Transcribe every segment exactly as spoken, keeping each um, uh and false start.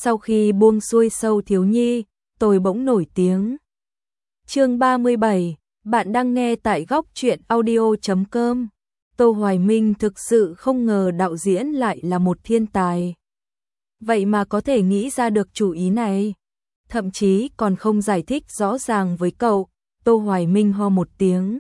Sau khi buông xuôi Sâu thiếu nhi, tôi bỗng nổi tiếng. Chương ba mươi bảy, bạn đang nghe tại góc truyện audio chấm com. Tô Hoài Minh thực sự không ngờ đạo diễn lại là một thiên tài. Vậy mà có thể nghĩ ra được chủ ý này. Thậm chí còn không giải thích rõ ràng với cậu. Tô Hoài Minh ho một tiếng,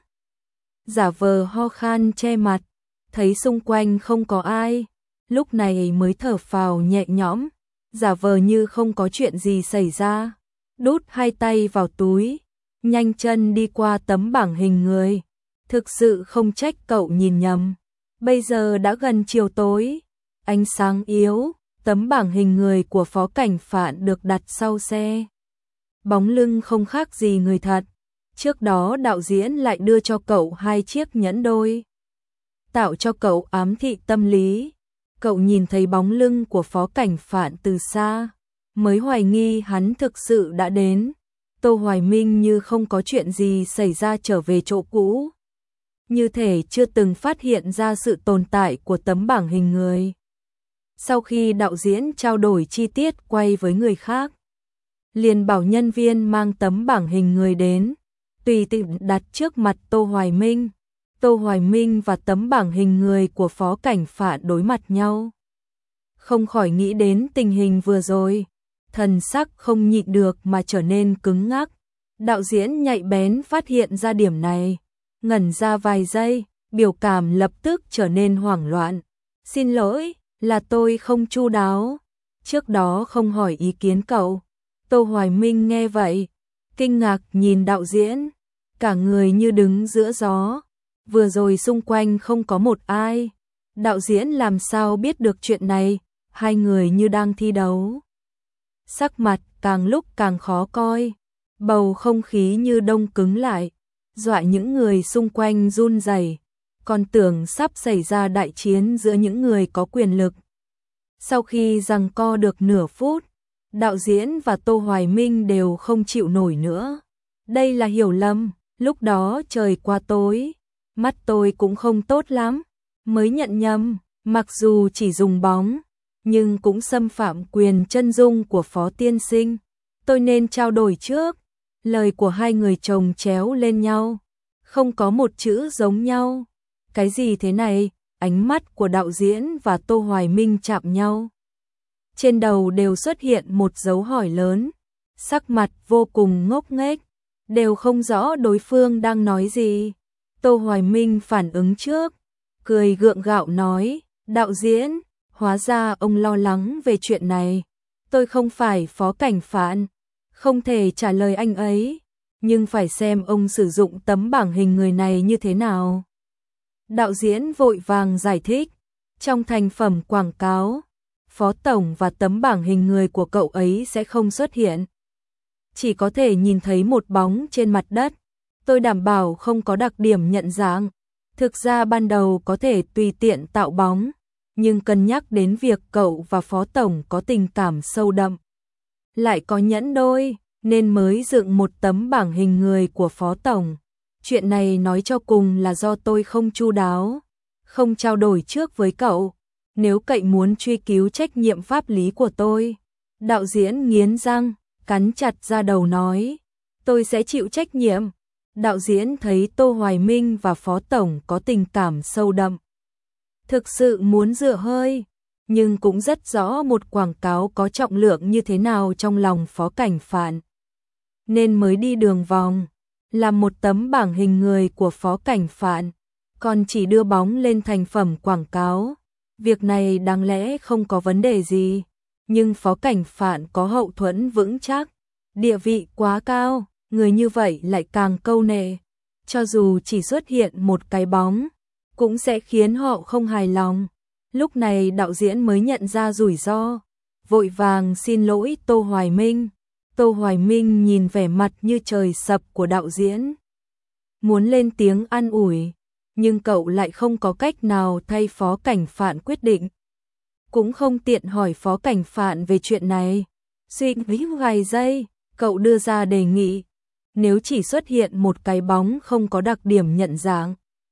giả vờ ho khan che mặt, thấy xung quanh không có ai, lúc này mới thở phào nhẹ nhõm, giả vờ như không có chuyện gì xảy ra, đút hai tay vào túi, nhanh chân đi qua tấm bảng hình người. Thực sự không trách cậu nhìn nhầm. Bây giờ đã gần chiều tối, ánh sáng yếu, tấm bảng hình người của Phó Cảnh Phạn được đặt sau xe. Bóng lưng không khác gì người thật. Trước đó đạo diễn lại đưa cho cậu hai chiếc nhẫn đôi, tạo cho cậu ám thị tâm lý. Cậu nhìn thấy bóng lưng của Phó Cảnh Phạn từ xa, mới hoài nghi hắn thực sự đã đến. Tô Hoài Minh như không có chuyện gì xảy ra trở về chỗ cũ, như thể chưa từng phát hiện ra sự tồn tại của tấm bảng hình người. Sau khi đạo diễn trao đổi chi tiết quay với người khác, liền bảo nhân viên mang tấm bảng hình người đến, tùy tiện đặt trước mặt Tô Hoài Minh. Tô Hoài Minh và tấm bảng hình người của Phó Cảnh Phạn đối mặt nhau. Không khỏi nghĩ đến tình hình vừa rồi, thần sắc không nhịn được mà trở nên cứng ngắc. Đạo diễn nhạy bén phát hiện ra điểm này, ngẩn ra vài giây, biểu cảm lập tức trở nên hoảng loạn. Xin lỗi, là tôi không chu đáo, trước đó không hỏi ý kiến cậu. Tô Hoài Minh nghe vậy, kinh ngạc nhìn đạo diễn, cả người như đứng giữa gió. Vừa rồi xung quanh không có một ai, đạo diễn làm sao biết được chuyện này, hai người như đang thi đấu. Sắc mặt càng lúc càng khó coi, bầu không khí như đông cứng lại, dọa những người xung quanh run rẩy, còn tưởng sắp xảy ra đại chiến giữa những người có quyền lực. Sau khi giằng co được nửa phút, đạo diễn và Tô Hoài Minh đều không chịu nổi nữa. Đây là hiểu lầm, lúc đó trời qua tối, mắt tôi cũng không tốt lắm, mới nhận nhầm, mặc dù chỉ dùng bóng, nhưng cũng xâm phạm quyền chân dung của Phó tiên sinh. Tôi nên trao đổi trước. Lời của hai người chồng chéo lên nhau, không có một chữ giống nhau. Cái gì thế này? Ánh mắt của đạo diễn và Tô Hoài Minh chạm nhau. Trên đầu đều xuất hiện một dấu hỏi lớn, sắc mặt vô cùng ngốc nghếch, đều không rõ đối phương đang nói gì. Tô Hoài Minh phản ứng trước, cười gượng gạo nói, đạo diễn, hóa ra ông lo lắng về chuyện này. Tôi không phải Phó Cảnh Phạn, không thể trả lời anh ấy, nhưng phải xem ông sử dụng tấm bảng hình người này như thế nào. Đạo diễn vội vàng giải thích, trong thành phẩm quảng cáo, Phó Tổng và tấm bảng hình người của cậu ấy sẽ không xuất hiện. Chỉ có thể nhìn thấy một bóng trên mặt đất. Tôi đảm bảo không có đặc điểm nhận dạng. Thực ra ban đầu có thể tùy tiện tạo bóng, nhưng cân nhắc đến việc cậu và Phó Tổng có tình cảm sâu đậm, lại có nhẫn đôi, nên mới dựng một tấm bảng hình người của Phó Tổng. Chuyện này nói cho cùng là do tôi không chu đáo, không trao đổi trước với cậu. Nếu cậy muốn truy cứu trách nhiệm pháp lý của tôi, đạo diễn nghiến răng, cắn chặt ra đầu nói, tôi sẽ chịu trách nhiệm. Đạo diễn thấy Tô Hoài Minh và Phó Tổng có tình cảm sâu đậm, thực sự muốn dựa hơi, nhưng cũng rất rõ một quảng cáo có trọng lượng như thế nào trong lòng Phó Cảnh Phạn, nên mới đi đường vòng, làm một tấm bảng hình người của Phó Cảnh Phạn, còn chỉ đưa bóng lên thành phẩm quảng cáo. Việc này đáng lẽ không có vấn đề gì, nhưng Phó Cảnh Phạn có hậu thuẫn vững chắc, địa vị quá cao, người như vậy lại càng câu nệ. Cho dù chỉ xuất hiện một cái bóng, cũng sẽ khiến họ không hài lòng. Lúc này đạo diễn mới nhận ra rủi ro, vội vàng xin lỗi Tô Hoài Minh. Tô Hoài Minh nhìn vẻ mặt như trời sập của đạo diễn, muốn lên tiếng an ủi, nhưng cậu lại không có cách nào thay Phó Cảnh Phạn quyết định, cũng không tiện hỏi Phó Cảnh Phạn về chuyện này. Suy nghĩ vài giây, cậu đưa ra đề nghị, nếu chỉ xuất hiện một cái bóng không có đặc điểm nhận dạng,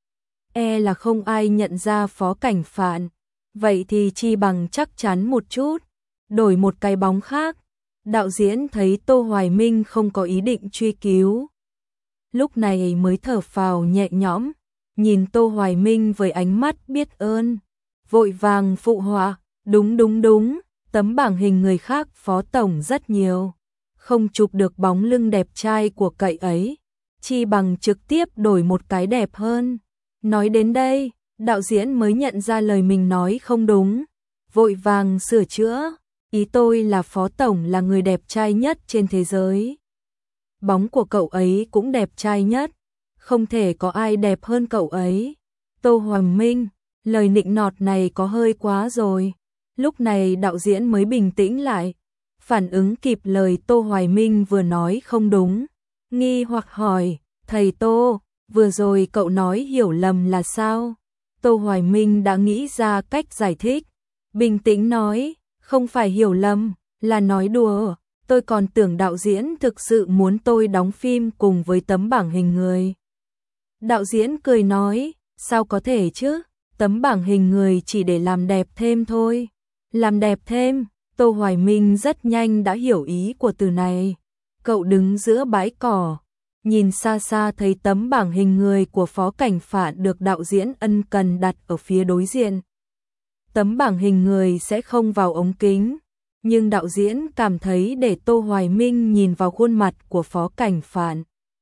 e là không ai nhận ra Phó Cảnh Phạn, vậy thì chi bằng chắc chắn một chút, đổi một cái bóng khác. Đạo diễn thấy Tô Hoài Minh không có ý định truy cứu, lúc này mới thở phào nhẹ nhõm, nhìn Tô Hoài Minh với ánh mắt biết ơn, vội vàng phụ họa, đúng đúng đúng, tấm bảng hình người khác Phó Tổng rất nhiều, không chụp được bóng lưng đẹp trai của cậy ấy, chi bằng trực tiếp đổi một cái đẹp hơn. Nói đến đây, đạo diễn mới nhận ra lời mình nói không đúng, vội vàng sửa chữa, ý tôi là Phó Tổng là người đẹp trai nhất trên thế giới. Bóng của cậu ấy cũng đẹp trai nhất, không thể có ai đẹp hơn cậu ấy. Tô Hoài Minh, lời nịnh nọt này có hơi quá rồi. Lúc này đạo diễn mới bình tĩnh lại, phản ứng kịp lời Tô Hoài Minh vừa nói không đúng, nghi hoặc hỏi, thầy Tô, vừa rồi cậu nói hiểu lầm là sao? Tô Hoài Minh đã nghĩ ra cách giải thích, bình tĩnh nói, không phải hiểu lầm, là nói đùa, tôi còn tưởng đạo diễn thực sự muốn tôi đóng phim cùng với tấm bảng hình người. Đạo diễn cười nói, sao có thể chứ, tấm bảng hình người chỉ để làm đẹp thêm thôi. Làm đẹp thêm, Tô Hoài Minh rất nhanh đã hiểu ý của từ này. Cậu đứng giữa bãi cỏ, nhìn xa xa thấy tấm bảng hình người của Phó Cảnh Phạn được đạo diễn ân cần đặt ở phía đối diện. Tấm bảng hình người sẽ không vào ống kính, nhưng đạo diễn cảm thấy để Tô Hoài Minh nhìn vào khuôn mặt của Phó Cảnh Phạn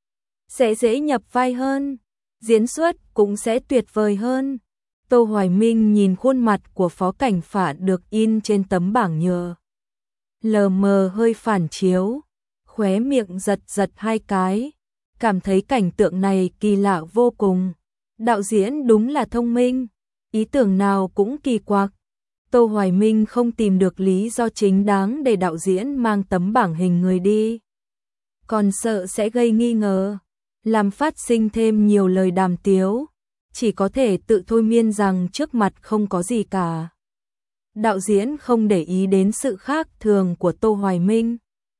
sẽ dễ nhập vai hơn, diễn xuất cũng sẽ tuyệt vời hơn. Tô Hoài Minh nhìn khuôn mặt của Phó Cảnh Phạn được in trên tấm bảng nhựa, lờ mờ hơi phản chiếu, khóe miệng giật giật hai cái, cảm thấy cảnh tượng này kỳ lạ vô cùng. Đạo diễn đúng là thông minh, ý tưởng nào cũng kỳ quặc. Tô Hoài Minh không tìm được lý do chính đáng để đạo diễn mang tấm bảng hình người đi, còn sợ sẽ gây nghi ngờ, làm phát sinh thêm nhiều lời đàm tiếu, chỉ có thể tự thôi miên rằng trước mặt không có gì cả. Đạo diễn không để ý đến sự khác thường của Tô Hoài Minh.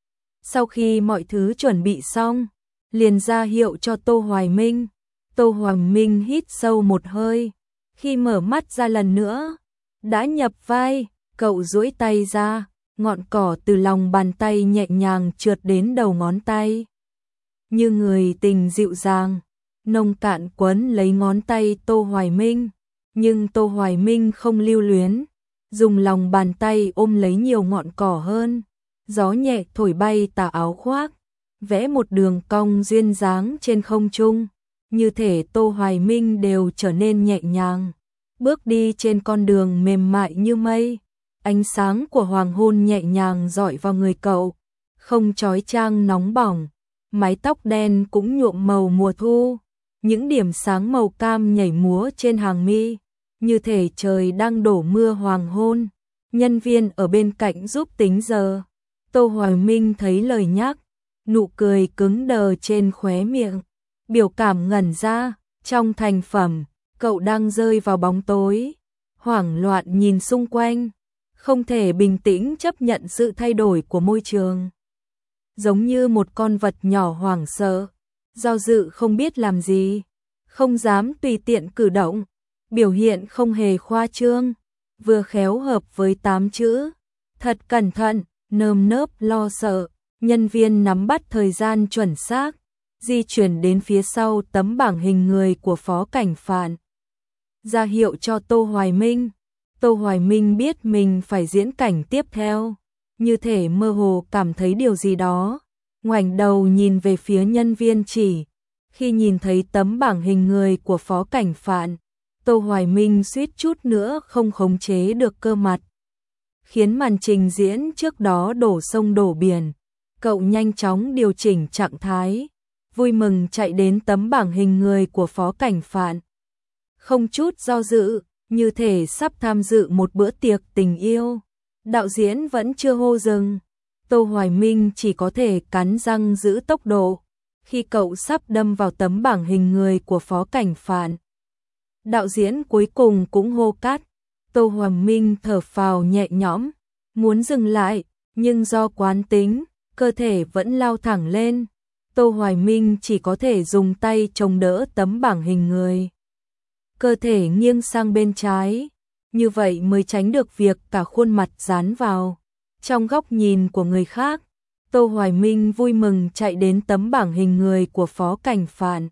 Sau khi mọi thứ chuẩn bị xong, liền ra hiệu cho Tô Hoài Minh. Tô Hoài Minh hít sâu một hơi, khi mở mắt ra lần nữa, đã nhập vai, cậu duỗi tay ra, ngọn cỏ từ lòng bàn tay nhẹ nhàng trượt đến đầu ngón tay. Như người tình dịu dàng, nông cạn quấn lấy ngón tay Tô Hoài Minh, nhưng Tô Hoài Minh không lưu luyến, dùng lòng bàn tay ôm lấy nhiều ngọn cỏ hơn, gió nhẹ thổi bay tà áo khoác, vẽ một đường cong duyên dáng trên không trung, như thể Tô Hoài Minh đều trở nên nhẹ nhàng, bước đi trên con đường mềm mại như mây. Ánh sáng của hoàng hôn nhẹ nhàng rọi vào người cậu, không chói chang nóng bỏng, mái tóc đen cũng nhuộm màu mùa thu, những điểm sáng màu cam nhảy múa trên hàng mi, như thể trời đang đổ mưa hoàng hôn. Nhân viên ở bên cạnh giúp tính giờ. Tô Hoài Minh thấy lời nhắc, nụ cười cứng đờ trên khóe miệng, biểu cảm ngẩn ra, trong thành phẩm, cậu đang rơi vào bóng tối, hoảng loạn nhìn xung quanh, không thể bình tĩnh chấp nhận sự thay đổi của môi trường. Giống như một con vật nhỏ hoảng sợ, do dự không biết làm gì, không dám tùy tiện cử động, biểu hiện không hề khoa trương, vừa khéo hợp với tám chữ, thật cẩn thận, nơm nớp lo sợ. Nhân viên nắm bắt thời gian chuẩn xác, di chuyển đến phía sau tấm bảng hình người của Phó Cảnh Phạn, ra hiệu cho Tô Hoài Minh. Tô Hoài Minh biết mình phải diễn cảnh tiếp theo, như thể mơ hồ cảm thấy điều gì đó, ngoảnh đầu nhìn về phía nhân viên chỉ. Khi nhìn thấy tấm bảng hình người của Phó Cảnh Phạn, Tô Hoài Minh suýt chút nữa không khống chế được cơ mặt, khiến màn trình diễn trước đó đổ sông đổ biển. Cậu nhanh chóng điều chỉnh trạng thái, vui mừng chạy đến tấm bảng hình người của Phó Cảnh Phạn. Không chút do dự, như thể sắp tham dự một bữa tiệc tình yêu. Đạo diễn vẫn chưa hô dừng, Tô Hoài Minh chỉ có thể cắn răng giữ tốc độ. Khi cậu sắp đâm vào tấm bảng hình người của Phó Cảnh Phạn, đạo diễn cuối cùng cũng hô cắt. Tô Hoài Minh thở phào nhẹ nhõm, muốn dừng lại, nhưng do quán tính, cơ thể vẫn lao thẳng lên. Tô Hoài Minh chỉ có thể dùng tay chống đỡ tấm bảng hình người, cơ thể nghiêng sang bên trái, như vậy mới tránh được việc cả khuôn mặt dán vào. Trong góc nhìn của người khác, Tô Hoài Minh vui mừng chạy đến tấm bảng hình người của Phó Cảnh Phạn.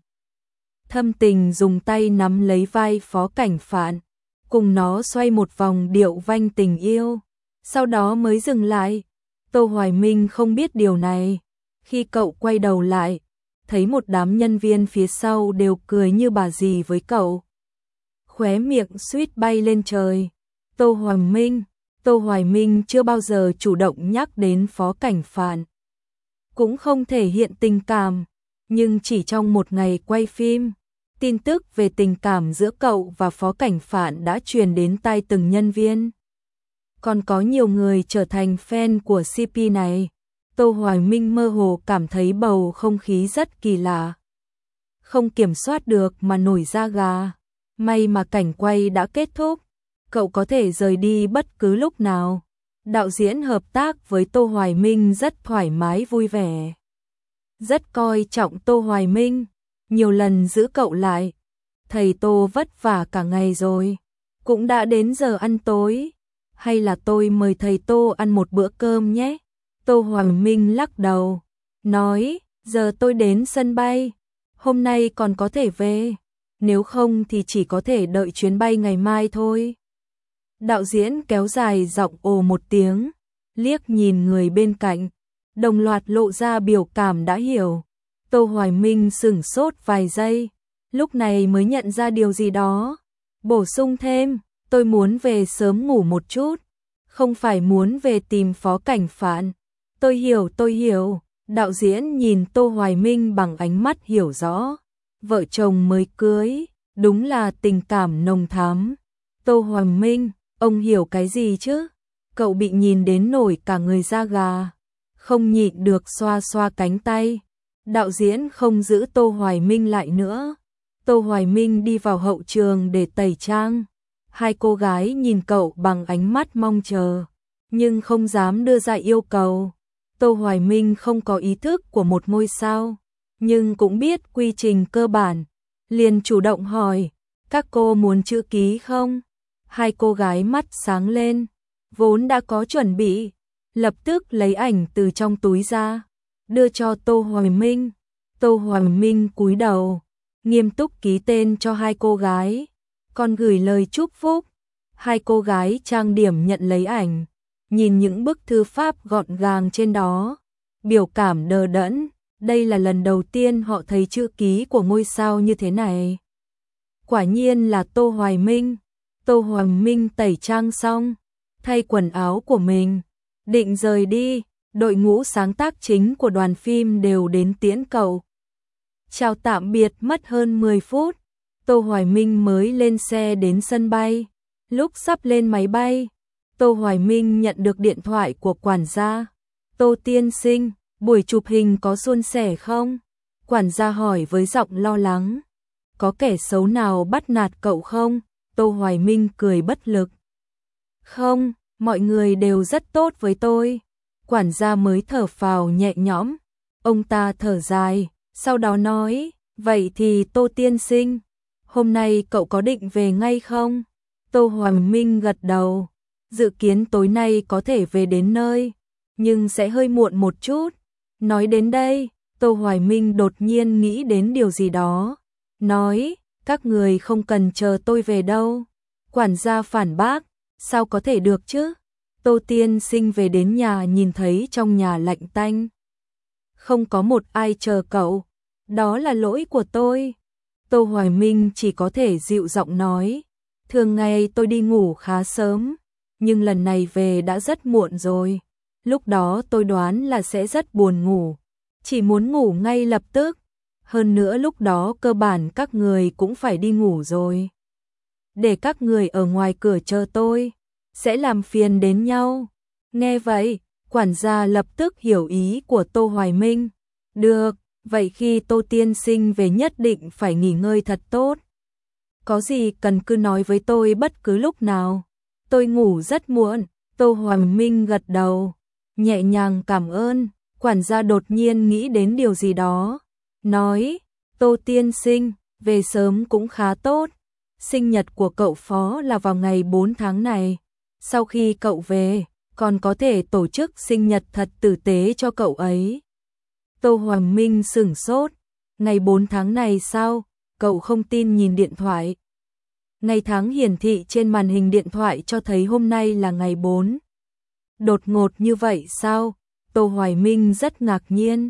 Thâm Tình dùng tay nắm lấy vai Phó Cảnh Phạn, cùng nó xoay một vòng điệu vanh tình yêu, sau đó mới dừng lại. Tô Hoài Minh không biết điều này. Khi cậu quay đầu lại, thấy một đám nhân viên phía sau đều cười như bà dì với cậu. Khóe miệng suýt bay lên trời. Tô Hoài Minh, Tô Hoài Minh chưa bao giờ chủ động nhắc đến Phó Cảnh Phạn, cũng không thể hiện tình cảm, nhưng chỉ trong một ngày quay phim, tin tức về tình cảm giữa cậu và Phó Cảnh Phạn đã truyền đến tai từng nhân viên. Còn có nhiều người trở thành fan của xê pê này. Tô Hoài Minh mơ hồ cảm thấy bầu không khí rất kỳ lạ. Không kiểm soát được mà nổi da gà. May mà cảnh quay đã kết thúc, cậu có thể rời đi bất cứ lúc nào. Đạo diễn hợp tác với Tô Hoài Minh rất thoải mái vui vẻ. Rất coi trọng Tô Hoài Minh, nhiều lần giữ cậu lại. Thầy Tô vất vả cả ngày rồi, cũng đã đến giờ ăn tối. Hay là tôi mời thầy Tô ăn một bữa cơm nhé? Tô Hoài Minh lắc đầu, nói, giờ tôi đến sân bay, hôm nay còn có thể về, nếu không thì chỉ có thể đợi chuyến bay ngày mai thôi. Đạo diễn kéo dài giọng ồ một tiếng, liếc nhìn người bên cạnh, đồng loạt lộ ra biểu cảm đã hiểu. Tô Hoài Minh sửng sốt vài giây, lúc này mới nhận ra điều gì đó, bổ sung thêm, tôi muốn về sớm ngủ một chút, không phải muốn về tìm Phó Cảnh Phạn. Tôi hiểu, tôi hiểu. Đạo diễn nhìn Tô Hoài Minh bằng ánh mắt hiểu rõ. Vợ chồng mới cưới, đúng là tình cảm nồng thắm. Tô Hoài Minh, ông hiểu cái gì chứ? Cậu bị nhìn đến nổi cả người da gà, không nhịn được xoa xoa cánh tay. Đạo diễn không giữ Tô Hoài Minh lại nữa. Tô Hoài Minh đi vào hậu trường để tẩy trang. Hai cô gái nhìn cậu bằng ánh mắt mong chờ, nhưng không dám đưa ra yêu cầu. Tô Hoài Minh không có ý thức của một ngôi sao, nhưng cũng biết quy trình cơ bản, liền chủ động hỏi, các cô muốn chữ ký không? Hai cô gái mắt sáng lên, vốn đã có chuẩn bị, lập tức lấy ảnh từ trong túi ra, đưa cho Tô Hoài Minh. Tô Hoài Minh cúi đầu, nghiêm túc ký tên cho hai cô gái, còn gửi lời chúc phúc. Hai cô gái trang điểm nhận lấy ảnh, nhìn những bức thư pháp gọn gàng trên đó, biểu cảm đờ đẫn. Đây là lần đầu tiên họ thấy chữ ký của ngôi sao như thế này. Quả nhiên là Tô Hoài Minh. Tô Hoài Minh tẩy trang xong, thay quần áo của mình, định rời đi. Đội ngũ sáng tác chính của đoàn phim đều đến tiễn cậu. Chào tạm biệt mất hơn mười phút, Tô Hoài Minh mới lên xe đến sân bay. Lúc sắp lên máy bay, Tô Hoài Minh nhận được điện thoại của quản gia. Tô tiên sinh, buổi chụp hình có suôn sẻ không? Quản gia hỏi với giọng lo lắng. Có kẻ xấu nào bắt nạt cậu không? Tô Hoài Minh cười bất lực. Không, mọi người đều rất tốt với tôi. Quản gia mới thở phào nhẹ nhõm. Ông ta thở dài, sau đó nói, vậy thì Tô tiên sinh, hôm nay cậu có định về ngay không? Tô Hoài Minh gật đầu, dự kiến tối nay có thể về đến nơi, nhưng sẽ hơi muộn một chút. Nói đến đây, Tô Hoài Minh đột nhiên nghĩ đến điều gì đó, nói, các người không cần chờ tôi về đâu. Quản gia phản bác, sao có thể được chứ? Tô tiên sinh về đến nhà nhìn thấy trong nhà lạnh tanh, không có một ai chờ cậu, đó là lỗi của tôi. Tô Hoài Minh chỉ có thể dịu giọng nói, thường ngày tôi đi ngủ khá sớm, nhưng lần này về đã rất muộn rồi. Lúc đó tôi đoán là sẽ rất buồn ngủ, chỉ muốn ngủ ngay lập tức. Hơn nữa lúc đó cơ bản các người cũng phải đi ngủ rồi. Để các người ở ngoài cửa chờ tôi, sẽ làm phiền đến nhau. Nghe vậy, quản gia lập tức hiểu ý của Tô Hoài Minh. Được, vậy khi Tô tiên sinh về nhất định phải nghỉ ngơi thật tốt. Có gì cần cứ nói với tôi bất cứ lúc nào. Tôi ngủ rất muộn. Tô Hoài Minh gật đầu, nhẹ nhàng cảm ơn. Quản gia đột nhiên nghĩ đến điều gì đó, nói, Tô tiên sinh, về sớm cũng khá tốt. Sinh nhật của cậu Phó là vào ngày bốn tháng này. Sau khi cậu về, còn có thể tổ chức sinh nhật thật tử tế cho cậu ấy. Tô Hoài Minh sửng sốt, ngày bốn tháng này sao, cậu không tin nhìn điện thoại. Ngày tháng hiển thị trên màn hình điện thoại cho thấy hôm nay là ngày bốn. Đột ngột như vậy sao? Tô Hoài Minh rất ngạc nhiên.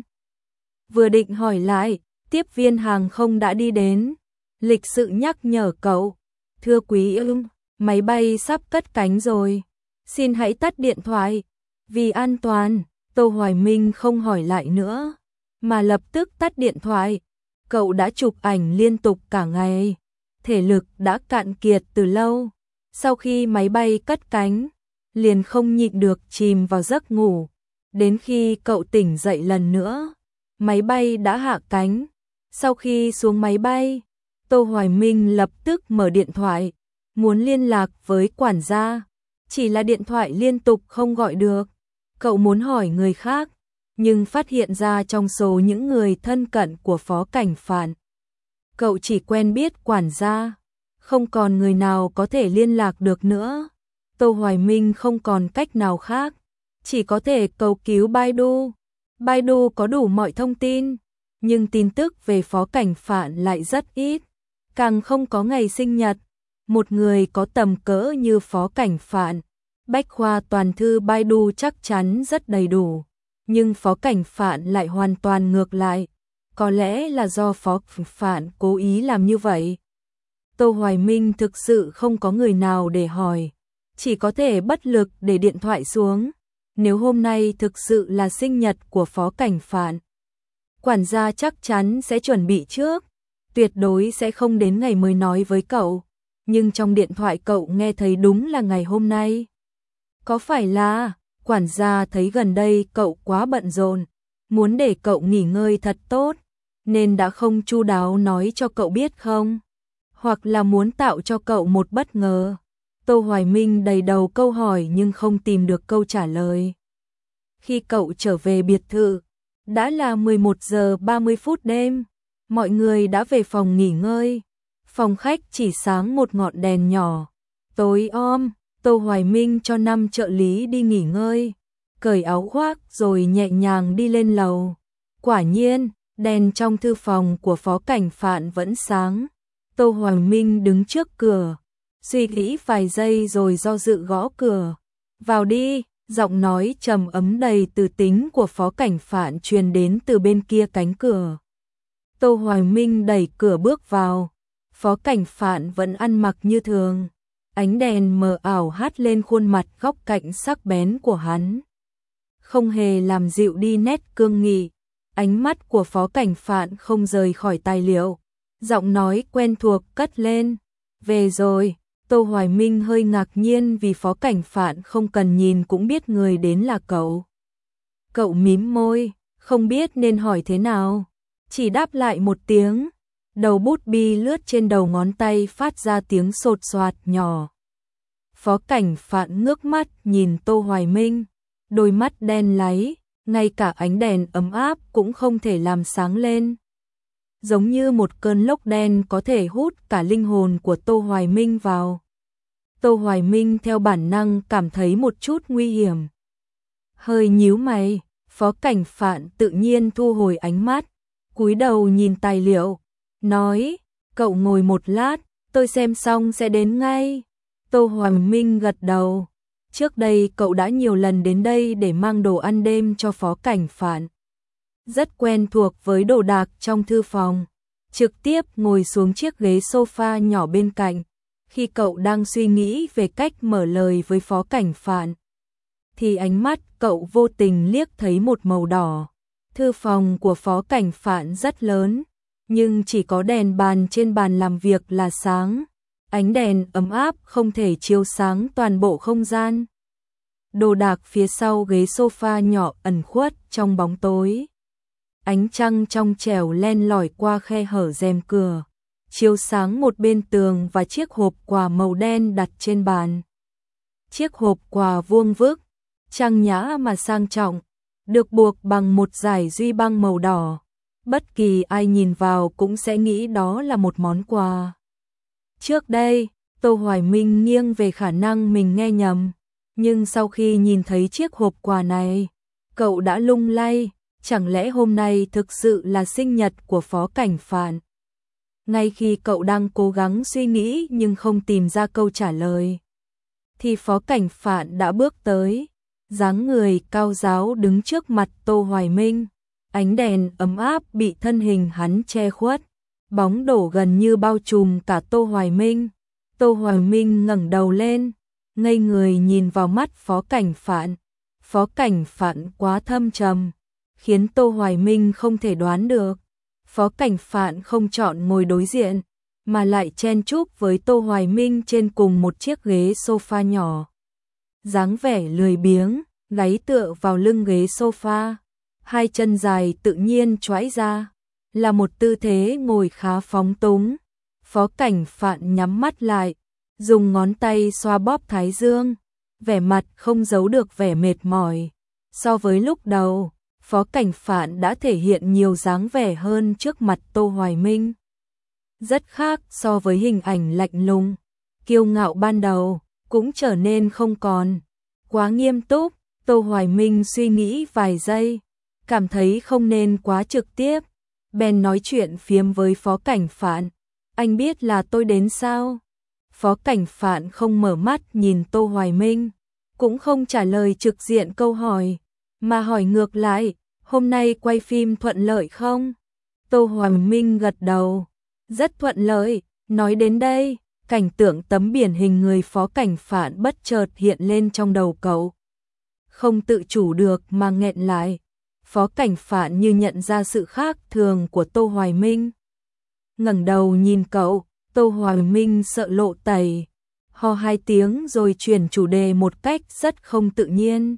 Vừa định hỏi lại, tiếp viên hàng không đã đi đến. Lịch sự nhắc nhở cậu. Thưa quý ưng, máy bay sắp cất cánh rồi. Xin hãy tắt điện thoại. Vì an toàn, Tô Hoài Minh không hỏi lại nữa, mà lập tức tắt điện thoại. Cậu đã chụp ảnh liên tục cả ngày. Thể lực đã cạn kiệt từ lâu. Sau khi máy bay cất cánh, liền không nhịn được chìm vào giấc ngủ. Đến khi cậu tỉnh dậy lần nữa, máy bay đã hạ cánh. Sau khi xuống máy bay, Tô Hoài Minh lập tức mở điện thoại, muốn liên lạc với quản gia. Chỉ là điện thoại liên tục không gọi được. Cậu muốn hỏi người khác, nhưng phát hiện ra trong số những người thân cận của Phó Cảnh Phạn, cậu chỉ quen biết quản gia, không còn người nào có thể liên lạc được nữa. Tô Hoài Minh không còn cách nào khác, chỉ có thể cầu cứu Baidu. Baidu có đủ mọi thông tin, nhưng tin tức về Phó Cảnh Phạn lại rất ít, càng không có ngày sinh nhật. Một người có tầm cỡ như Phó Cảnh Phạn, bách khoa toàn thư Baidu chắc chắn rất đầy đủ, nhưng Phó Cảnh Phạn lại hoàn toàn ngược lại. Có lẽ là do Phó Cảnh Phạn cố ý làm như vậy. Tô Hoài Minh thực sự không có người nào để hỏi, chỉ có thể bất lực để điện thoại xuống. Nếu hôm nay thực sự là sinh nhật của Phó Cảnh Phạn, quản gia chắc chắn sẽ chuẩn bị trước, tuyệt đối sẽ không đến ngày mới nói với cậu. Nhưng trong điện thoại cậu nghe thấy đúng là ngày hôm nay. Có phải là quản gia thấy gần đây cậu quá bận rộn, muốn để cậu nghỉ ngơi thật tốt, nên đã không chu đáo nói cho cậu biết không? Hoặc là muốn tạo cho cậu một bất ngờ? Tô Hoài Minh đầy đầu câu hỏi nhưng không tìm được câu trả lời. Khi cậu trở về biệt thự, đã là mười một giờ ba mươi phút đêm, mọi người đã về phòng nghỉ ngơi. Phòng khách chỉ sáng một ngọn đèn nhỏ, tối om. Tô Hoài Minh cho năm trợ lý đi nghỉ ngơi, cởi áo khoác rồi nhẹ nhàng đi lên lầu. Quả nhiên, đèn trong thư phòng của Phó Cảnh Phạn vẫn sáng. Tô Hoài Minh đứng trước cửa, suy nghĩ vài giây rồi do dự gõ cửa. Vào đi, giọng nói trầm ấm đầy từ tính của Phó Cảnh Phạn truyền đến từ bên kia cánh cửa. Tô Hoài Minh đẩy cửa bước vào, Phó Cảnh Phạn vẫn ăn mặc như thường. Ánh đèn mờ ảo hắt lên khuôn mặt góc cạnh sắc bén của hắn, không hề làm dịu đi nét cương nghị. Ánh mắt của Phó Cảnh Phạn không rời khỏi tài liệu, giọng nói quen thuộc cất lên. Về rồi. Tô Hoài Minh hơi ngạc nhiên vì Phó Cảnh Phạn không cần nhìn cũng biết người đến là cậu. Cậu mím môi, không biết nên hỏi thế nào, chỉ đáp lại một tiếng. Đầu bút bi lướt trên đầu ngón tay phát ra tiếng sột soạt nhỏ. Phó Cảnh Phạn ngước mắt nhìn Tô Hoài Minh, đôi mắt đen láy, ngay cả ánh đèn ấm áp cũng không thể làm sáng lên. Giống như một cơn lốc đen có thể hút cả linh hồn của Tô Hoài Minh vào. Tô Hoài Minh theo bản năng cảm thấy một chút nguy hiểm. Hơi nhíu mày, Phó Cảnh Phạn tự nhiên thu hồi ánh mắt, cúi đầu nhìn tài liệu, nói, cậu ngồi một lát, tôi xem xong sẽ đến ngay. Tô Hoài Minh gật đầu. Trước đây cậu đã nhiều lần đến đây để mang đồ ăn đêm cho Phó Cảnh Phạn, rất quen thuộc với đồ đạc trong thư phòng. Trực tiếp ngồi xuống chiếc ghế sofa nhỏ bên cạnh. Khi cậu đang suy nghĩ về cách mở lời với Phó Cảnh Phạn, thì ánh mắt cậu vô tình liếc thấy một màu đỏ. Thư phòng của Phó Cảnh Phạn rất lớn, nhưng chỉ có đèn bàn trên bàn làm việc là sáng. Ánh đèn ấm áp không thể chiếu sáng toàn bộ không gian. Đồ đạc phía sau ghế sofa nhỏ ẩn khuất trong bóng tối. Ánh trăng trong trẻo len lỏi qua khe hở rèm cửa, chiếu sáng một bên tường và chiếc hộp quà màu đen đặt trên bàn. Chiếc hộp quà vuông vức, trang nhã mà sang trọng, được buộc bằng một dải duy băng màu đỏ. Bất kỳ ai nhìn vào cũng sẽ nghĩ đó là một món quà. Trước đây, Tô Hoài Minh nghiêng về khả năng mình nghe nhầm. Nhưng sau khi nhìn thấy chiếc hộp quà này, cậu đã lung lay, chẳng lẽ hôm nay thực sự là sinh nhật của Phó Cảnh Phạn? Ngay khi cậu đang cố gắng suy nghĩ nhưng không tìm ra câu trả lời, thì Phó Cảnh Phạn đã bước tới, dáng người cao ráo đứng trước mặt Tô Hoài Minh, ánh đèn ấm áp bị thân hình hắn che khuất, bóng đổ gần như bao trùm cả Tô Hoài Minh. Tô Hoài Minh ngẩng đầu lên, ngây người nhìn vào mắt Phó Cảnh Phạn. Phó Cảnh Phạn quá thâm trầm, khiến Tô Hoài Minh không thể đoán được. Phó Cảnh Phạn không chọn ngồi đối diện, mà lại chen chúc với Tô Hoài Minh trên cùng một chiếc ghế sofa nhỏ. Dáng vẻ lười biếng, gáy tựa vào lưng ghế sofa, hai chân dài tự nhiên choãi ra, là một tư thế ngồi khá phóng túng. Phó Cảnh Phạn nhắm mắt lại, dùng ngón tay xoa bóp thái dương, vẻ mặt không giấu được vẻ mệt mỏi. So với lúc đầu, Phó Cảnh Phạn đã thể hiện nhiều dáng vẻ hơn trước mặt Tô Hoài Minh. Rất khác so với hình ảnh lạnh lùng, kiêu ngạo ban đầu, cũng trở nên không còn quá nghiêm túc. Tô Hoài Minh suy nghĩ vài giây, cảm thấy không nên quá trực tiếp, bèn nói chuyện phiếm với Phó Cảnh Phạn. Anh biết là tôi đến sao? Phó Cảnh Phạn không mở mắt nhìn Tô Hoài Minh, cũng không trả lời trực diện câu hỏi, mà hỏi ngược lại, hôm nay quay phim thuận lợi không? Tô Hoài Minh gật đầu, rất thuận lợi. Nói đến đây, cảnh tượng tấm biển hình người Phó Cảnh Phạn bất chợt hiện lên trong đầu cậu. Không tự chủ được mà nghẹn lại. Phó Cảnh Phạn như nhận ra sự khác thường của Tô Hoài Minh, ngẩng đầu nhìn cậu. Tô Hoài Minh sợ lộ tẩy, ho hai tiếng rồi chuyển chủ đề một cách rất không tự nhiên.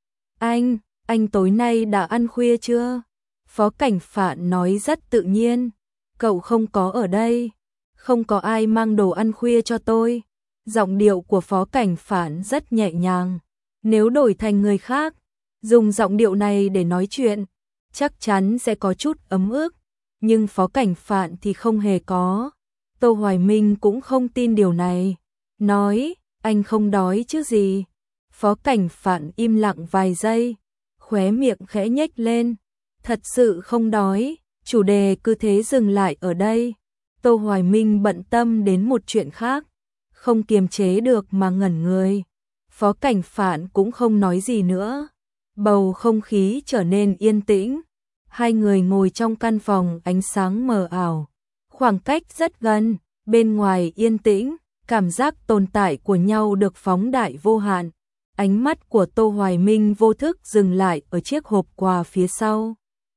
Anh, anh tối nay đã ăn khuya chưa? Phó Cảnh Phạn nói rất tự nhiên. Cậu không có ở đây, không có ai mang đồ ăn khuya cho tôi. Giọng điệu của Phó Cảnh Phạn rất nhẹ nhàng. Nếu đổi thành người khác, dùng giọng điệu này để nói chuyện, chắc chắn sẽ có chút ấm ức. Nhưng Phó Cảnh Phạn thì không hề có. Tô Hoài Minh cũng không tin điều này, nói, anh không đói chứ gì. Phó Cảnh Phạn im lặng vài giây, khóe miệng khẽ nhếch lên, thật sự không đói. Chủ đề cứ thế dừng lại ở đây. Tô Hoài Minh bận tâm đến một chuyện khác, không kiềm chế được mà ngẩn người. Phó Cảnh Phạn cũng không nói gì nữa. Bầu không khí trở nên yên tĩnh. Hai người ngồi trong căn phòng ánh sáng mờ ảo, khoảng cách rất gần, bên ngoài yên tĩnh, cảm giác tồn tại của nhau được phóng đại vô hạn. Ánh mắt của Tô Hoài Minh vô thức dừng lại ở chiếc hộp quà phía sau.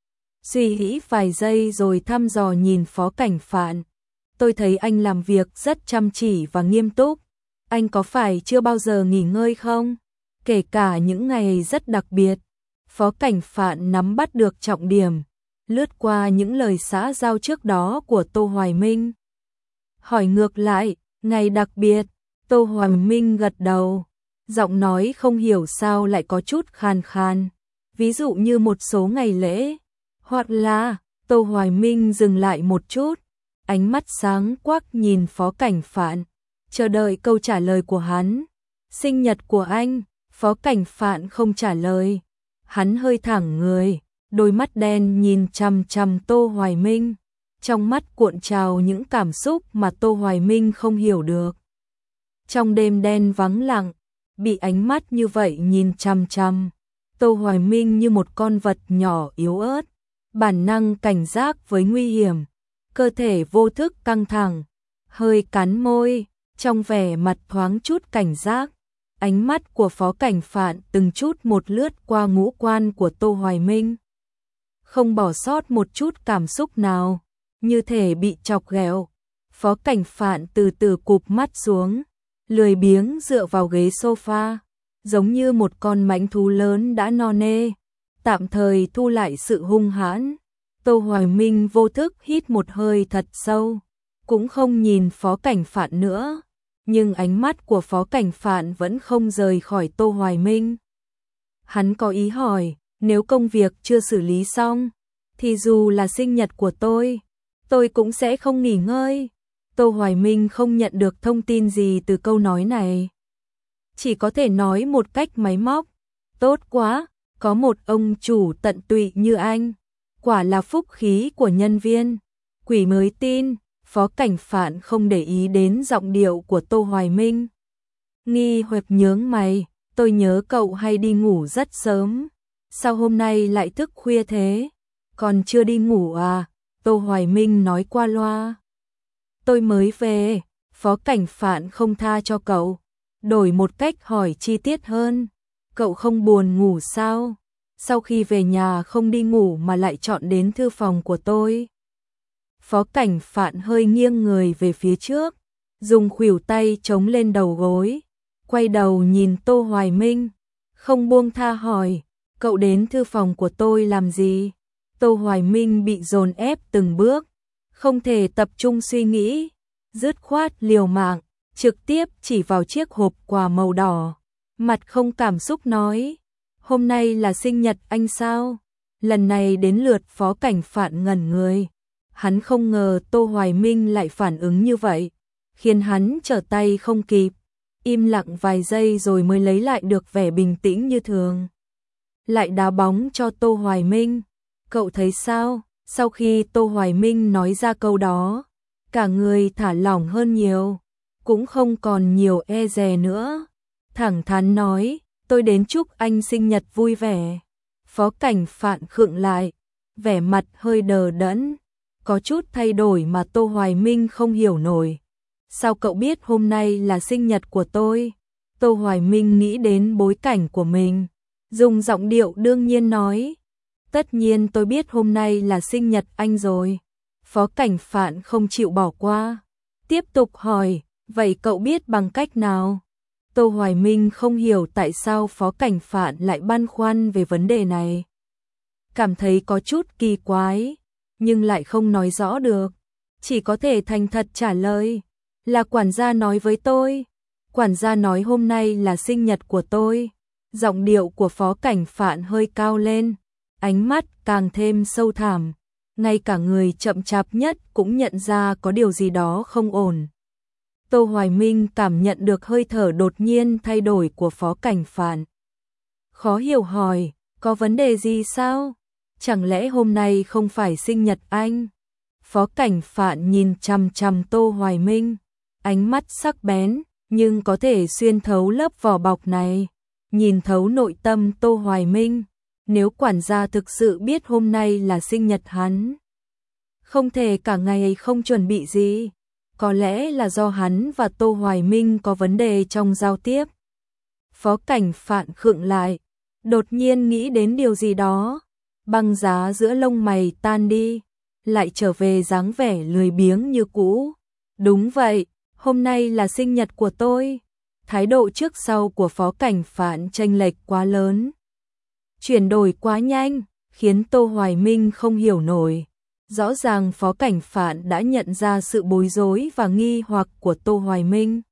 Suy nghĩ vài giây rồi thăm dò nhìn Phó Cảnh Phạn. Tôi thấy anh làm việc rất chăm chỉ và nghiêm túc. Anh có phải chưa bao giờ nghỉ ngơi không? Kể cả những ngày rất đặc biệt. Phó Cảnh Phạn nắm bắt được trọng điểm, lướt qua những lời xã giao trước đó của Tô Hoài Minh. Hỏi ngược lại, ngày đặc biệt? Tô Hoài Minh gật đầu, giọng nói không hiểu sao lại có chút khàn khàn. Ví dụ như một số ngày lễ, hoặc là... Tô Hoài Minh dừng lại một chút, ánh mắt sáng quắc nhìn Phó Cảnh Phạn, chờ đợi câu trả lời của hắn. Sinh nhật của anh? Phó Cảnh Phạn không trả lời. Hắn hơi thẳng người, đôi mắt đen nhìn chằm chằm Tô Hoài Minh, trong mắt cuộn trào những cảm xúc mà Tô Hoài Minh không hiểu được. Trong đêm đen vắng lặng, bị ánh mắt như vậy nhìn chằm chằm, Tô Hoài Minh như một con vật nhỏ yếu ớt, bản năng cảnh giác với nguy hiểm, cơ thể vô thức căng thẳng, hơi cắn môi, trong vẻ mặt thoáng chút cảnh giác. Ánh mắt của Phó Cảnh Phạn từng chút một lướt qua ngũ quan của Tô Hoài Minh, không bỏ sót một chút cảm xúc nào, như thể bị chọc ghẹo. Phó Cảnh Phạn từ từ cụp mắt xuống, lười biếng dựa vào ghế sofa, giống như một con mãnh thú lớn đã no nê, tạm thời thu lại sự hung hãn. Tô Hoài Minh vô thức hít một hơi thật sâu, cũng không nhìn Phó Cảnh Phạn nữa. Nhưng ánh mắt của Phó Cảnh Phạn vẫn không rời khỏi Tô Hoài Minh. Hắn có ý hỏi, nếu công việc chưa xử lý xong, thì dù là sinh nhật của tôi, tôi cũng sẽ không nghỉ ngơi. Tô Hoài Minh không nhận được thông tin gì từ câu nói này. chỉ có thể nói một cách máy móc. Tốt quá, có một ông chủ tận tụy như anh. Quả là phúc khí của nhân viên. Quỷ mới tin. Phó Cảnh Phạn không để ý đến giọng điệu của Tô Hoài Minh. Nghi hoặc nhướng mày, tôi nhớ cậu hay đi ngủ rất sớm. Sao hôm nay lại thức khuya thế? Còn chưa đi ngủ à? Tô Hoài Minh nói qua loa. Tôi mới về. Phó Cảnh Phạn không tha cho cậu. Đổi một cách hỏi chi tiết hơn. Cậu không buồn ngủ sao? Sau khi về nhà không đi ngủ mà lại chọn đến thư phòng của tôi. Phó Cảnh Phạn hơi nghiêng người về phía trước, dùng khuỷu tay chống lên đầu gối, quay đầu nhìn Tô Hoài Minh, không buông tha hỏi, cậu đến thư phòng của tôi làm gì? Tô Hoài Minh bị dồn ép từng bước, không thể tập trung suy nghĩ, dứt khoát liều mạng, trực tiếp chỉ vào chiếc hộp quà màu đỏ, mặt không cảm xúc nói, hôm nay là sinh nhật anh sao? Lần này đến lượt Phó Cảnh Phạn ngẩn người. Hắn không ngờ Tô Hoài Minh lại phản ứng như vậy, khiến hắn trở tay không kịp, im lặng vài giây rồi mới lấy lại được vẻ bình tĩnh như thường. Lại đá bóng cho Tô Hoài Minh, cậu thấy sao? Sau khi Tô Hoài Minh nói ra câu đó, cả người thả lỏng hơn nhiều, cũng không còn nhiều e dè nữa. Thẳng thắn nói, tôi đến chúc anh sinh nhật vui vẻ. Phó Cảnh Phạn khựng lại, vẻ mặt hơi đờ đẫn. Có chút thay đổi mà Tô Hoài Minh không hiểu nổi. Sao cậu biết hôm nay là sinh nhật của tôi? Tô Hoài Minh nghĩ đến bối cảnh của mình, dùng giọng điệu đương nhiên nói. Tất nhiên tôi biết hôm nay là sinh nhật anh rồi. Phó Cảnh Phạn không chịu bỏ qua. Tiếp tục hỏi, vậy cậu biết bằng cách nào? Tô Hoài Minh không hiểu tại sao Phó Cảnh Phạn lại băn khoăn về vấn đề này. Cảm thấy có chút kỳ quái, nhưng lại không nói rõ được. Chỉ có thể thành thật trả lời, là quản gia nói với tôi. Quản gia nói hôm nay là sinh nhật của tôi. Giọng điệu của Phó Cảnh Phạn hơi cao lên, ánh mắt càng thêm sâu thẳm. Ngay cả người chậm chạp nhất cũng nhận ra có điều gì đó không ổn. Tô Hoài Minh cảm nhận được hơi thở đột nhiên thay đổi của Phó Cảnh Phạn. Khó hiểu hỏi, có vấn đề gì sao? Chẳng lẽ hôm nay không phải sinh nhật anh? Phó Cảnh Phạn nhìn chằm chằm Tô Hoài Minh, ánh mắt sắc bén, nhưng có thể xuyên thấu lớp vỏ bọc này, nhìn thấu nội tâm Tô Hoài Minh. Nếu quản gia thực sự biết hôm nay là sinh nhật hắn, không thể cả ngày không chuẩn bị gì. Có lẽ là do hắn và Tô Hoài Minh có vấn đề trong giao tiếp. Phó Cảnh Phạn khựng lại, đột nhiên nghĩ đến điều gì đó. Băng giá giữa lông mày tan đi, lại trở về dáng vẻ lười biếng như cũ. Đúng vậy, hôm nay là sinh nhật của tôi. Thái độ trước sau của Phó Cảnh Phạn chênh lệch quá lớn, chuyển đổi quá nhanh, khiến Tô Hoài Minh không hiểu nổi. Rõ ràng Phó Cảnh Phạn đã nhận ra sự bối rối và nghi hoặc của Tô Hoài Minh,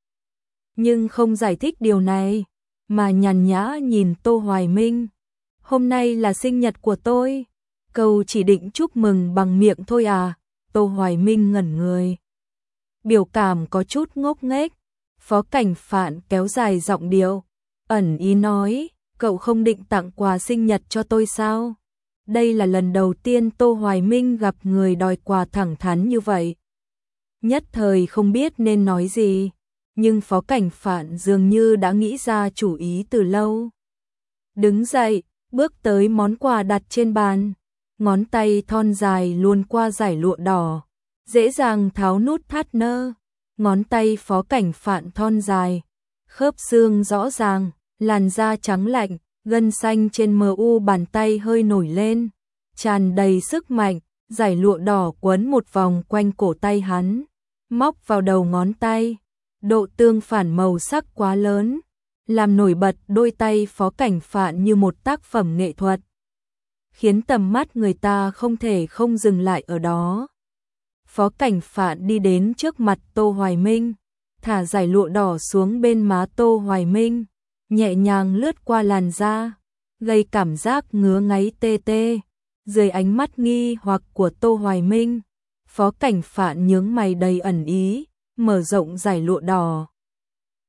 nhưng không giải thích điều này, mà nhàn nhã nhìn Tô Hoài Minh. Hôm nay là sinh nhật của tôi, câu chỉ định chúc mừng bằng miệng thôi à? Tô Hoài Minh ngẩn người, biểu cảm có chút ngốc nghếch. Phó Cảnh Phạn kéo dài giọng điệu, ẩn ý nói, cậu không định tặng quà sinh nhật cho tôi sao? Đây là lần đầu tiên Tô Hoài Minh gặp người đòi quà thẳng thắn như vậy. Nhất thời không biết nên nói gì, nhưng Phó Cảnh Phạn dường như đã nghĩ ra chủ ý từ lâu. Đứng dậy, bước tới món quà đặt trên bàn, ngón tay thon dài luồn qua dải lụa đỏ, dễ dàng tháo nút thắt nơ. Ngón tay Phó Cảnh Phạn thon dài, khớp xương rõ ràng, làn da trắng lạnh, gân xanh trên mờ u bàn tay hơi nổi lên, tràn đầy sức mạnh. Dải lụa đỏ quấn một vòng quanh cổ tay hắn, móc vào đầu ngón tay. Độ tương phản màu sắc quá lớn, làm nổi bật đôi tay Phó Cảnh Phạn như một tác phẩm nghệ thuật, khiến tầm mắt người ta không thể không dừng lại ở đó. Phó Cảnh Phạn đi đến trước mặt Tô Hoài Minh, thả dải lụa đỏ xuống bên má Tô Hoài Minh, nhẹ nhàng lướt qua làn da, gây cảm giác ngứa ngáy tê tê. Dưới ánh mắt nghi hoặc của Tô Hoài Minh, Phó Cảnh Phạn nhướng mày đầy ẩn ý, mở rộng dải lụa đỏ.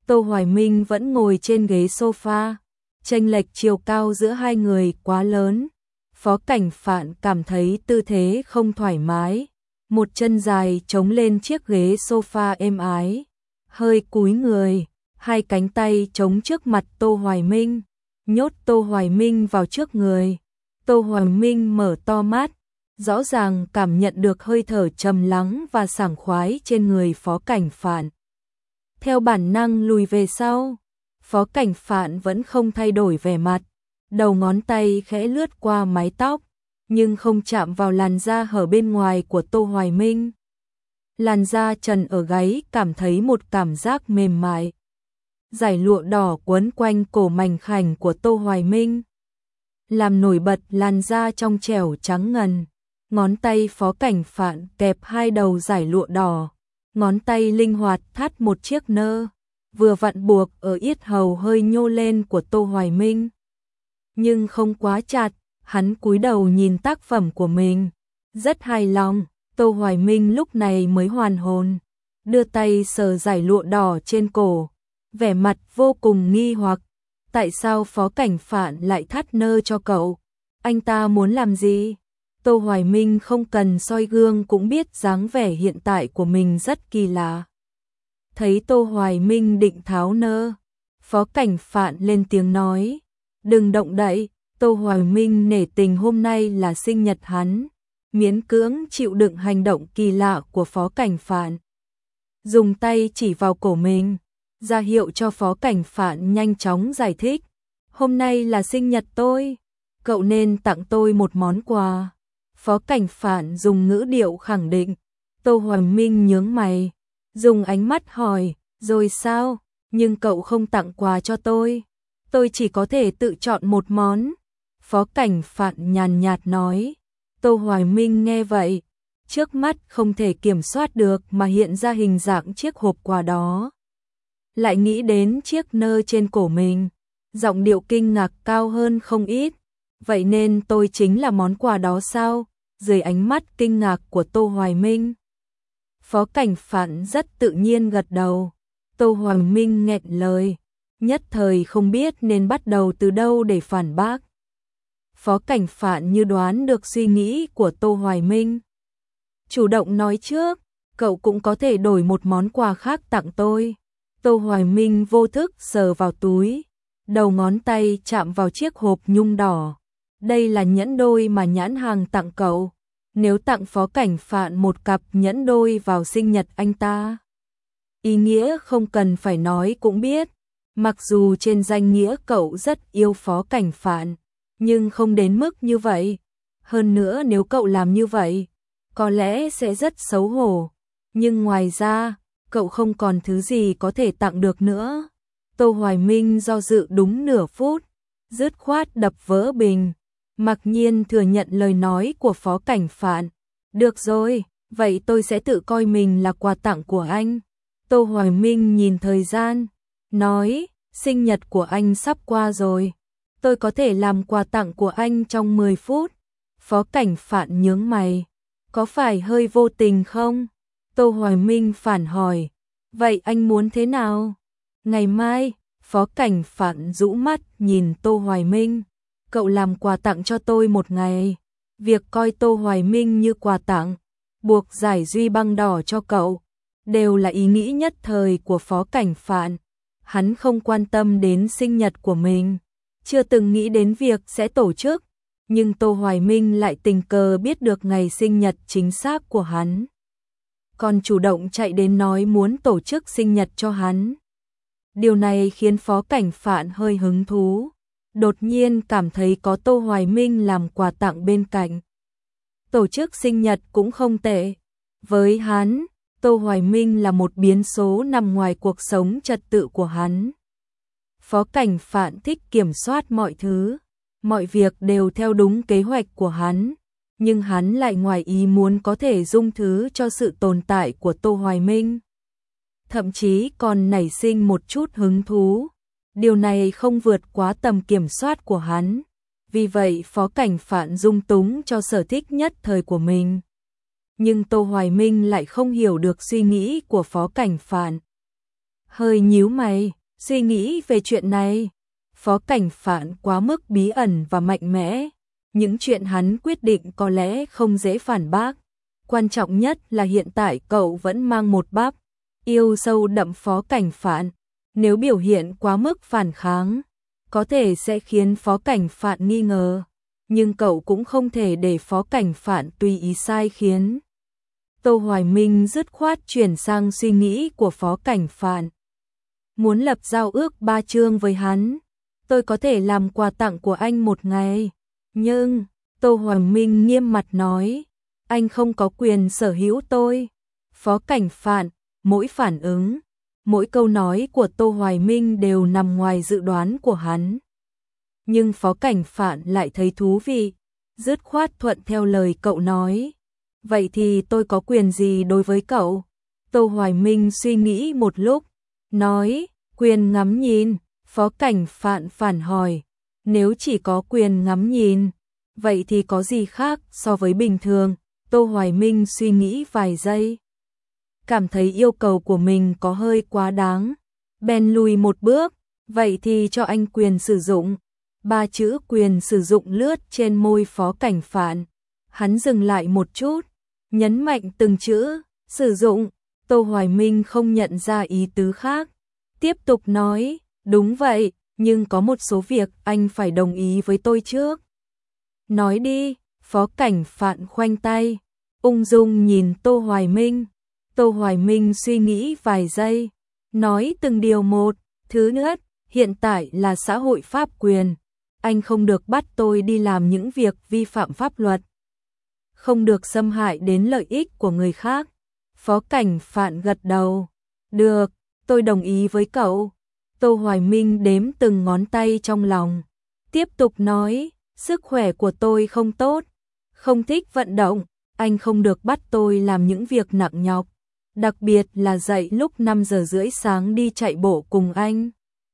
Tô Hoài Minh vẫn ngồi trên ghế sofa, chênh lệch chiều cao giữa hai người quá lớn. Phó Cảnh Phạn cảm thấy tư thế không thoải mái, một chân dài chống lên chiếc ghế sofa êm ái, hơi cúi người, hai cánh tay chống trước mặt Tô Hoài Minh, nhốt Tô Hoài Minh vào trước người. Tô Hoài Minh mở to mắt, rõ ràng cảm nhận được hơi thở trầm lắng và sảng khoái trên người Phó Cảnh Phạn. Theo bản năng lùi về sau, Phó Cảnh Phạn vẫn không thay đổi vẻ mặt, đầu ngón tay khẽ lướt qua mái tóc, nhưng không chạm vào làn da hở bên ngoài của Tô Hoài Minh. Làn da trần ở gáy cảm thấy một cảm giác mềm mại. Dải lụa đỏ quấn quanh cổ mảnh khảnh của Tô Hoài Minh, làm nổi bật làn da trong trẻo trắng ngần. Ngón tay Phó Cảnh Phạn kẹp hai đầu dải lụa đỏ, ngón tay linh hoạt thắt một chiếc nơ, vừa vặn buộc ở yết hầu hơi nhô lên của Tô Hoài Minh. Nhưng không quá chặt, hắn cúi đầu nhìn tác phẩm của mình, rất hài lòng. Tô Hoài Minh lúc này mới hoàn hồn, đưa tay sờ dải lụa đỏ trên cổ, vẻ mặt vô cùng nghi hoặc. Tại sao Phó Cảnh Phạn lại thắt nơ cho cậu? Anh ta muốn làm gì? Tô Hoài Minh không cần soi gương cũng biết dáng vẻ hiện tại của mình rất kỳ lạ. Thấy Tô Hoài Minh định tháo nơ, Phó Cảnh Phạn lên tiếng nói, đừng động đậy. Tô Hoài Minh nể tình hôm nay là sinh nhật hắn, miễn cưỡng chịu đựng hành động kỳ lạ của Phó Cảnh Phạn. Dùng tay chỉ vào cổ mình, ra hiệu cho Phó Cảnh Phạn nhanh chóng giải thích. Hôm nay là sinh nhật tôi, cậu nên tặng tôi một món quà. Phó Cảnh Phạn dùng ngữ điệu khẳng định. Tô Hoài Minh nhướng mày, dùng ánh mắt hỏi, rồi sao? Nhưng cậu không tặng quà cho tôi, tôi chỉ có thể tự chọn một món. Phó Cảnh Phạn nhàn nhạt nói. Tô Hoài Minh nghe vậy, trước mắt không thể kiểm soát được mà hiện ra hình dạng chiếc hộp quà đó. Lại nghĩ đến chiếc nơ trên cổ mình, giọng điệu kinh ngạc cao hơn không ít. Vậy nên tôi chính là món quà đó sao? Dưới ánh mắt kinh ngạc của Tô Hoài Minh, Phó Cảnh Phạn rất tự nhiên gật đầu. Tô Hoài Minh nghẹn lời, nhất thời không biết nên bắt đầu từ đâu để phản bác. Phó Cảnh Phạn như đoán được suy nghĩ của Tô Hoài Minh, chủ động nói trước, cậu cũng có thể đổi một món quà khác tặng tôi. Tô Hoài Minh vô thức sờ vào túi, đầu ngón tay chạm vào chiếc hộp nhung đỏ. Đây là nhẫn đôi mà nhãn hàng tặng cậu. Nếu tặng Phó Cảnh Phạn một cặp nhẫn đôi vào sinh nhật anh ta, ý nghĩa không cần phải nói cũng biết. Mặc dù trên danh nghĩa cậu rất yêu Phó Cảnh Phạn, nhưng không đến mức như vậy. Hơn nữa nếu cậu làm như vậy, có lẽ sẽ rất xấu hổ. Nhưng ngoài ra, cậu không còn thứ gì có thể tặng được nữa. Tô Hoài Minh do dự đúng nửa phút, dứt khoát đập vỡ bình, mặc nhiên thừa nhận lời nói của Phó Cảnh Phạn. Được rồi, vậy tôi sẽ tự coi mình là quà tặng của anh. Tô Hoài Minh nhìn thời gian, nói, sinh nhật của anh sắp qua rồi, tôi có thể làm quà tặng của anh trong mười phút. Phó Cảnh Phạn nhướng mày, có phải hơi vô tình không? Tô Hoài Minh phản hỏi, vậy anh muốn thế nào? Ngày mai. Phó Cảnh Phạn rũ mắt nhìn Tô Hoài Minh, cậu làm quà tặng cho tôi một ngày. Việc coi Tô Hoài Minh như quà tặng, buộc giải duy băng đỏ cho cậu, đều là ý nghĩ nhất thời của Phó Cảnh Phạn. Hắn không quan tâm đến sinh nhật của mình, chưa từng nghĩ đến việc sẽ tổ chức, nhưng Tô Hoài Minh lại tình cờ biết được ngày sinh nhật chính xác của hắn, còn chủ động chạy đến nói muốn tổ chức sinh nhật cho hắn. Điều này khiến Phó Cảnh Phạn hơi hứng thú, đột nhiên cảm thấy có Tô Hoài Minh làm quà tặng bên cạnh. Tổ chức sinh nhật cũng không tệ. Với hắn, Tô Hoài Minh là một biến số nằm ngoài cuộc sống trật tự của hắn. Phó Cảnh Phạn thích kiểm soát mọi thứ, mọi việc đều theo đúng kế hoạch của hắn, nhưng hắn lại ngoài ý muốn có thể dung thứ cho sự tồn tại của Tô Hoài Minh. Thậm chí còn nảy sinh một chút hứng thú. Điều này không vượt quá tầm kiểm soát của hắn. Vì vậy Phó Cảnh Phạn dung túng cho sở thích nhất thời của mình. Nhưng Tô Hoài Minh lại không hiểu được suy nghĩ của Phó Cảnh Phạn. Hơi nhíu mày, Suy nghĩ về chuyện này, Phó Cảnh Phạn quá mức bí ẩn và mạnh mẽ. Những chuyện hắn quyết định có lẽ không dễ phản bác. Quan trọng nhất là hiện tại cậu vẫn mang một bắp yêu sâu đậm Phó Cảnh Phạn. Nếu biểu hiện quá mức phản kháng, có thể sẽ khiến Phó Cảnh Phạn nghi ngờ. Nhưng cậu cũng không thể để Phó Cảnh Phạn tùy ý sai khiến. Tô Hoài Minh dứt khoát chuyển sang suy nghĩ của Phó Cảnh Phạn. Muốn lập giao ước ba chương với hắn, tôi có thể làm quà tặng của anh một ngày. Nhưng, Tô Hoài Minh nghiêm mặt nói, anh không có quyền sở hữu tôi. Phó Cảnh Phạn, mỗi phản ứng, mỗi câu nói của Tô Hoài Minh đều nằm ngoài dự đoán của hắn. Nhưng Phó Cảnh Phạn lại thấy thú vị, dứt khoát thuận theo lời cậu nói. Vậy thì tôi có quyền gì đối với cậu? Tô Hoài Minh suy nghĩ một lúc, nói, quyền ngắm nhìn. Phó Cảnh Phạn phản hỏi, nếu chỉ có quyền ngắm nhìn, vậy thì có gì khác so với bình thường? Tô Hoài Minh suy nghĩ vài giây, cảm thấy yêu cầu của mình có hơi quá đáng, bèn lùi một bước, vậy thì cho anh quyền sử dụng. Ba chữ quyền sử dụng lướt trên môi Phó Cảnh Phạn, hắn dừng lại một chút, nhấn mạnh từng chữ, sử dụng. Tô Hoài Minh không nhận ra ý tứ khác, tiếp tục nói, đúng vậy, nhưng có một số việc anh phải đồng ý với tôi trước. Nói đi. Phó Cảnh Phạn khoanh tay, ung dung nhìn Tô Hoài Minh. Tô Hoài Minh suy nghĩ vài giây, nói từng điều một. Thứ nhất, hiện tại là xã hội pháp quyền, anh không được bắt tôi đi làm những việc vi phạm pháp luật, không được xâm hại đến lợi ích của người khác. Phó Cảnh Phạn gật đầu, được, tôi đồng ý với cậu. Tô Hoài Minh đếm từng ngón tay trong lòng, tiếp tục nói, sức khỏe của tôi không tốt, không thích vận động, anh không được bắt tôi làm những việc nặng nhọc, đặc biệt là dậy lúc năm giờ rưỡi sáng đi chạy bộ cùng anh.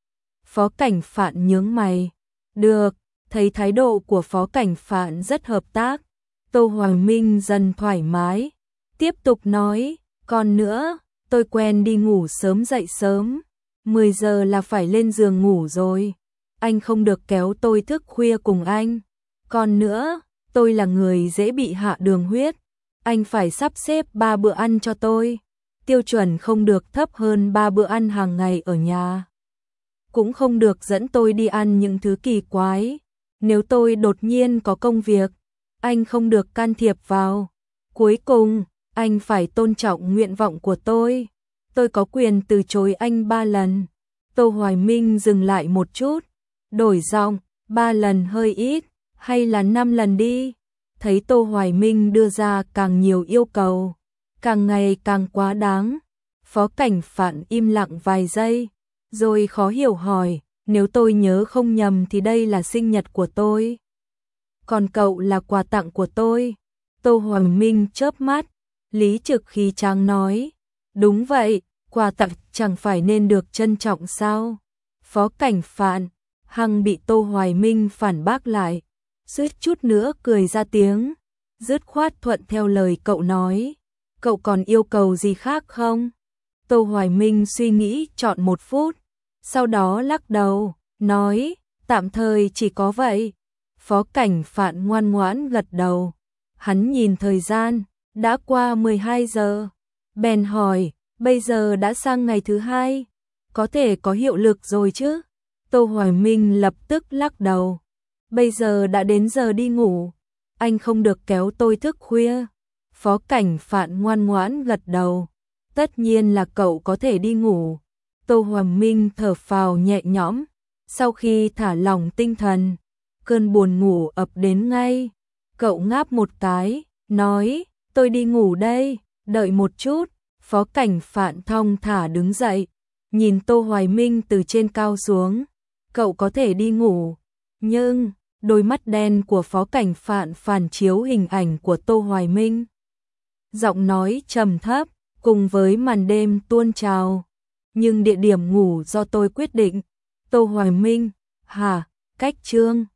Phó Cảnh Phạn nhướng mày, được, thấy thái độ của Phó Cảnh Phạn rất hợp tác. Tô Hoài Minh dần thoải mái, tiếp tục nói, còn nữa, tôi quen đi ngủ sớm dậy sớm, mười giờ là phải lên giường ngủ rồi, anh không được kéo tôi thức khuya cùng anh. Còn nữa, tôi là người dễ bị hạ đường huyết, anh phải sắp xếp ba bữa ăn cho tôi, tiêu chuẩn không được thấp hơn ba bữa ăn hàng ngày ở nhà. Cũng không được dẫn tôi đi ăn những thứ kỳ quái, nếu tôi đột nhiên có công việc, anh không được can thiệp vào. Cuối cùng, anh phải tôn trọng nguyện vọng của tôi, tôi có quyền từ chối anh ba lần. Tô Hoài Minh dừng lại một chút, đổi giọng, ba lần hơi ít, hay là năm lần đi. Thấy Tô Hoài Minh đưa ra càng nhiều yêu cầu, càng ngày càng quá đáng. Phó Cảnh Phạn im lặng vài giây, rồi khó hiểu hỏi, nếu tôi nhớ không nhầm thì đây là sinh nhật của tôi, còn cậu là quà tặng của tôi. Tô Hoài Minh chớp mắt, lý trực khí tráng nói, đúng vậy, quà tặng chẳng phải nên được trân trọng sao? Phó Cảnh Phạn hằng bị Tô Hoài Minh phản bác lại, suýt chút nữa cười ra tiếng, dứt khoát thuận theo lời cậu nói. Cậu còn yêu cầu gì khác không? Tô Hoài Minh suy nghĩ chọn một phút, sau đó lắc đầu, nói, tạm thời chỉ có vậy. Phó Cảnh Phạn ngoan ngoãn gật đầu, hắn nhìn thời gian, đã qua mười hai giờ, bèn hỏi, bây giờ đã sang ngày thứ hai, có thể có hiệu lực rồi chứ? Tô Hoài Minh lập tức lắc đầu, bây giờ đã đến giờ đi ngủ, anh không được kéo tôi thức khuya. Phó Cảnh Phạn ngoan ngoãn gật đầu, tất nhiên là cậu có thể đi ngủ. Tô Hoài Minh thở phào nhẹ nhõm, sau khi thả lỏng tinh thần, cơn buồn ngủ ập đến ngay. Cậu ngáp một cái, nói, tôi đi ngủ đây, đợi một chút. Phó Cảnh Phạn thong thả đứng dậy, nhìn Tô Hoài Minh từ trên cao xuống, cậu có thể đi ngủ, nhưng đôi mắt đen của Phó Cảnh Phạn phản chiếu hình ảnh của Tô Hoài Minh. Giọng nói trầm thấp, cùng với màn đêm tuôn trào, nhưng địa điểm ngủ do tôi quyết định. Tô Hoài Minh, hả, cách chương